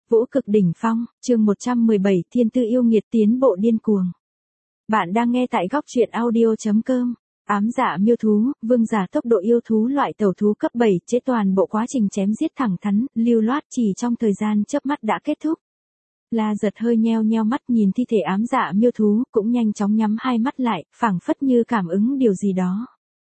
Vũ cực đỉnh phong, chương 117, thiên tư yêu nghiệt tiến bộ điên cuồng. Bạn đang nghe tại góc truyện audio.com. Ám dạ miêu thú, vương giả tốc độ yêu thú loại tẩu thú cấp 7, chế toàn bộ quá trình chém giết thẳng thắn, lưu loát chỉ trong thời gian chớp mắt đã kết thúc. La Giật hơi nheo nheo mắt nhìn thi thể ám dạ miêu thú, cũng nhanh chóng nhắm hai mắt lại, phảng phất như cảm ứng điều gì đó.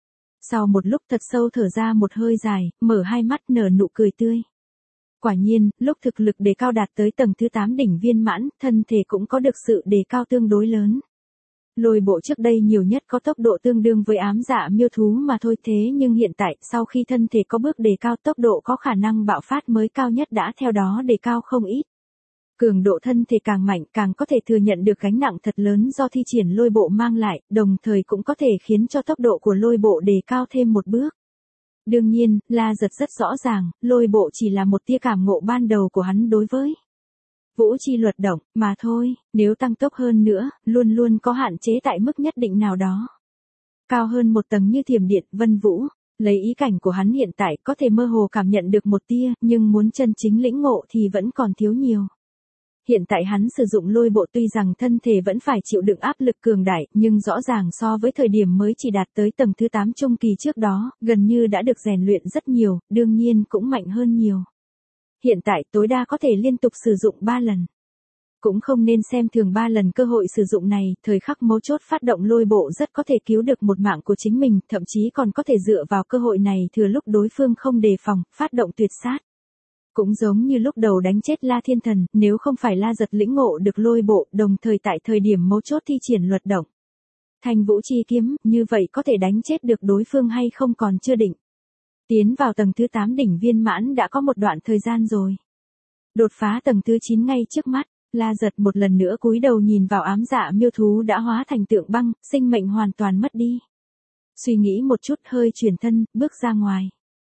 Sau một lúc thật sâu thở ra một hơi dài, mở hai mắt nở nụ cười tươi. Quả nhiên, lúc thực lực đề cao đạt tới tầng thứ 8 đỉnh viên mãn, thân thể cũng có được sự đề cao tương đối lớn. Lôi bộ trước đây nhiều nhất có tốc độ tương đương với ám dạ miêu thú mà thôi, thế nhưng hiện tại sau khi thân thể có bước đề cao, tốc độ có khả năng bạo phát mới cao nhất đã theo đó đề cao không ít. Cường độ thân thể càng mạnh càng có thể thừa nhận được gánh nặng thật lớn do thi triển lôi bộ mang lại, đồng thời cũng có thể khiến cho tốc độ của lôi bộ đề cao thêm một bước. Đương nhiên, La Giật rất rõ ràng, lôi bộ chỉ là một tia cảm ngộ ban đầu của hắn đối với vũ chi luật động, mà thôi, nếu tăng tốc hơn nữa, luôn luôn có hạn chế tại mức nhất định nào đó. Cao hơn một tầng như thiểm điện, vân vũ, lấy ý cảnh của hắn hiện tại có thể mơ hồ cảm nhận được một tia, nhưng muốn chân chính lĩnh ngộ thì vẫn còn thiếu nhiều. Hiện tại hắn sử dụng lôi bộ tuy rằng thân thể vẫn phải chịu đựng áp lực cường đại, nhưng rõ ràng so với thời điểm mới chỉ đạt tới tầng thứ 8 trung kỳ trước đó, gần như đã được rèn luyện rất nhiều, đương nhiên cũng mạnh hơn nhiều. Hiện tại tối đa có thể liên tục sử dụng 3 lần. Cũng không nên xem thường 3 lần cơ hội sử dụng này, thời khắc mấu chốt phát động lôi bộ rất có thể cứu được một mạng của chính mình, thậm chí còn có thể dựa vào cơ hội này thừa lúc đối phương không đề phòng, phát động tuyệt sát. Cũng giống như lúc đầu đánh chết La Thiên Thần, nếu không phải La Giật lĩnh ngộ được lôi bộ, đồng thời tại thời điểm mấu chốt thi triển luật động Thanh Vũ Chi kiếm, như vậy có thể đánh chết được đối phương hay không còn chưa định. Tiến vào tầng thứ 8 đỉnh viên mãn đã có một đoạn thời gian rồi. Đột phá tầng thứ 9 ngay trước mắt, La Giật một lần nữa cúi đầu nhìn vào ám dạ miêu thú đã hóa thành tượng băng, sinh mệnh hoàn toàn mất đi. Suy nghĩ một chút hơi chuyển thân, bước ra ngoài.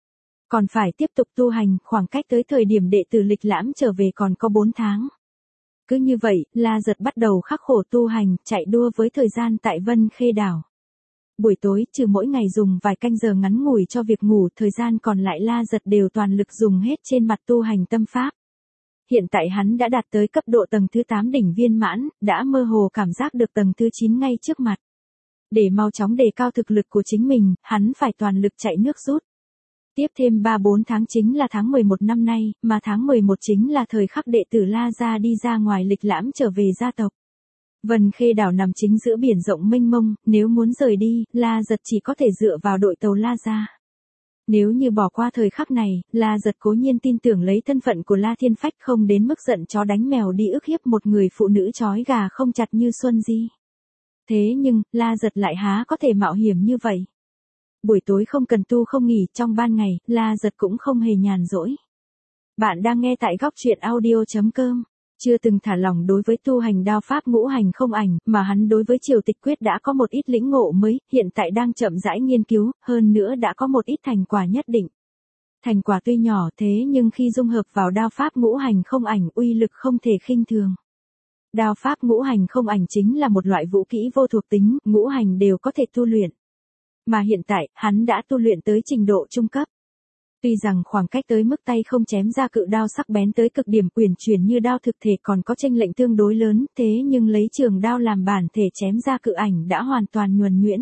Còn phải tiếp tục tu hành, khoảng cách tới thời điểm đệ tử lịch lãm trở về còn có 4 tháng. Cứ như vậy, La Giật bắt đầu khắc khổ tu hành, chạy đua với thời gian tại Vân Khê Đảo. Buổi tối, trừ mỗi ngày dùng vài canh giờ ngắn ngủi cho việc ngủ, thời gian còn lại La Giật đều toàn lực dùng hết trên mặt tu hành tâm pháp. Hiện tại hắn đã đạt tới cấp độ tầng thứ 8 đỉnh viên mãn, đã mơ hồ cảm giác được tầng thứ 9 ngay trước mặt. Để mau chóng đề cao thực lực của chính mình, hắn phải toàn lực chạy nước rút. Tiếp thêm 3-4 tháng chính là tháng 11 năm nay, mà tháng 11 chính là thời khắc đệ tử La Gia đi ra ngoài lịch lãm trở về gia tộc. Vân Khê Đảo nằm chính giữa biển rộng mênh mông, nếu muốn rời đi, La Giật chỉ có thể dựa vào đội tàu La Gia. Nếu như bỏ qua thời khắc này, La Giật cố nhiên tin tưởng lấy thân phận của La Thiên Phách không đến mức giận chó đánh mèo đi ức hiếp một người phụ nữ trói gà không chặt như Xuân Di. Thế nhưng, La Giật lại há có thể mạo hiểm như vậy. Buổi tối không cần tu không nghỉ, trong ban ngày, La Giật cũng không hề nhàn rỗi. Bạn đang nghe tại góc truyện audio.com. Chưa từng thả lỏng đối với tu hành đao pháp ngũ hành không ảnh, mà hắn đối với triều tịch quyết đã có một ít lĩnh ngộ mới, hiện tại đang chậm rãi nghiên cứu, hơn nữa đã có một ít thành quả nhất định. Thành quả tuy nhỏ thế nhưng khi dung hợp vào đao pháp ngũ hành không ảnh, uy lực không thể khinh thường. Đao pháp ngũ hành không ảnh chính là một loại vũ kỹ vô thuộc tính, ngũ hành đều có thể tu luyện. Mà hiện tại, hắn đã tu luyện tới trình độ trung cấp. Tuy rằng khoảng cách tới mức tay không chém ra cự đao sắc bén tới cực điểm uyển chuyển như đao thực thể còn có chênh lệch tương đối lớn, thế nhưng lấy trường đao làm bản thể chém ra cự ảnh đã hoàn toàn nhuần nhuyễn.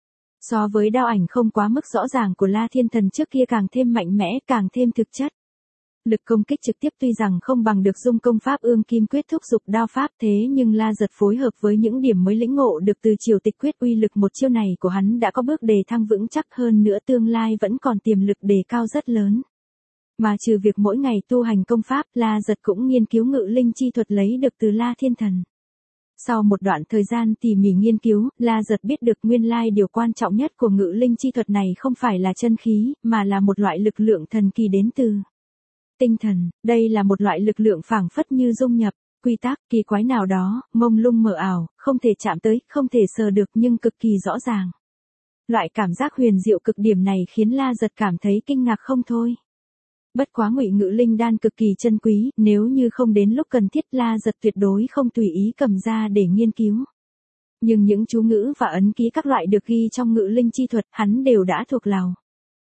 So với đao ảnh không quá mức rõ ràng của La Thiên Thần trước kia càng thêm mạnh mẽ, càng thêm thực chất. Lực công kích trực tiếp tuy rằng không bằng được dung công pháp ương kim quyết thúc dục đao pháp, thế nhưng La Giật phối hợp với những điểm mới lĩnh ngộ được từ triều tịch quyết, uy lực một chiêu này của hắn đã có bước đề thăng vững chắc, hơn nữa tương lai vẫn còn tiềm lực đề cao rất lớn. Mà trừ việc mỗi ngày tu hành công pháp, La Giật cũng nghiên cứu ngự linh chi thuật lấy được từ La Thiên Thần. Sau một đoạn thời gian tỉ mỉ nghiên cứu, La Giật biết được nguyên lai điều quan trọng nhất của ngự linh chi thuật này không phải là chân khí, mà là một loại lực lượng thần kỳ đến từ tinh thần. Đây là một loại lực lượng phảng phất như dung nhập quy tắc kỳ quái nào đó, mông lung mờ ảo, không thể chạm tới, không thể sờ được nhưng cực kỳ rõ ràng. Loại cảm giác huyền diệu cực điểm này khiến La Giật cảm thấy kinh ngạc không thôi. Bất quá ngụy ngự linh đan cực kỳ chân quý, nếu như không đến lúc cần thiết La Giật tuyệt đối không tùy ý cầm ra để nghiên cứu. Nhưng những chú ngữ và ấn ký các loại được ghi trong ngự linh chi thuật hắn đều đã thuộc lòng.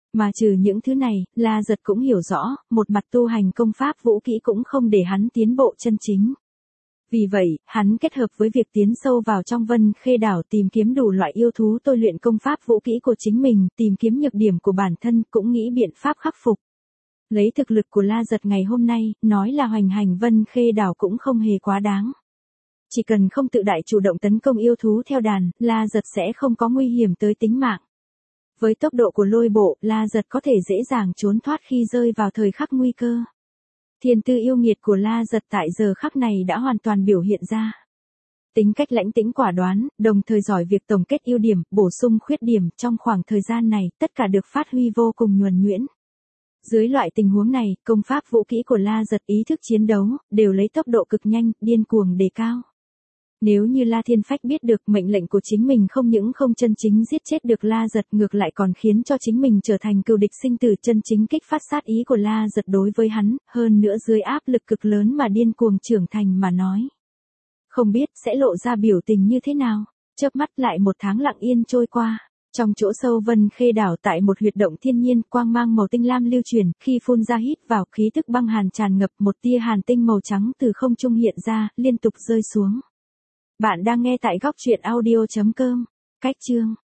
Mà trừ những thứ này, La Giật cũng hiểu rõ, một mặt tu hành công pháp vũ kỹ cũng không để hắn tiến bộ chân chính. Vì vậy, hắn kết hợp với việc tiến sâu vào trong Vân Khê đảo tìm kiếm đủ loại yêu thú tôi luyện công pháp vũ kỹ của chính mình, tìm kiếm nhược điểm của bản thân, cũng nghĩ biện pháp khắc phục. Lấy thực lực của La Giật ngày hôm nay, nói là hoành hành Vân Khê đảo cũng không hề quá đáng. Chỉ cần không tự đại chủ động tấn công yêu thú theo đàn, La Giật sẽ không có nguy hiểm tới tính mạng. Với tốc độ của lôi bộ, La Giật có thể dễ dàng trốn thoát khi rơi vào thời khắc nguy cơ. Thiên tư yêu nghiệt của La Giật tại giờ khắc này đã hoàn toàn biểu hiện ra. Tính cách lãnh tĩnh quả đoán, đồng thời giỏi việc tổng kết ưu điểm, bổ sung khuyết điểm, trong khoảng thời gian này, tất cả được phát huy vô cùng nhuần nhuyễn. Dưới loại tình huống này, công pháp vũ kỹ của La Giật, ý thức chiến đấu, đều lấy tốc độ cực nhanh, điên cuồng đề cao. Nếu như La Thiên Phách biết được mệnh lệnh của chính mình không những không chân chính giết chết được La Giật, ngược lại còn khiến cho chính mình trở thành cừu địch sinh tử, chân chính kích phát sát ý của La Giật đối với hắn, hơn nữa dưới áp lực cực lớn mà điên cuồng trưởng thành mà nói. Không biết sẽ lộ ra biểu tình như thế nào. Chớp mắt lại một tháng lặng yên trôi qua. Trong chỗ sâu Vân Khê đảo tại một huyệt động thiên nhiên, quang mang màu tinh lam lưu truyền, khi phun ra hít vào, khí tức băng hàn tràn ngập, một tia hàn tinh màu trắng từ không trung hiện ra, liên tục rơi xuống. Bạn đang nghe tại góc truyện audio.com. Cách chương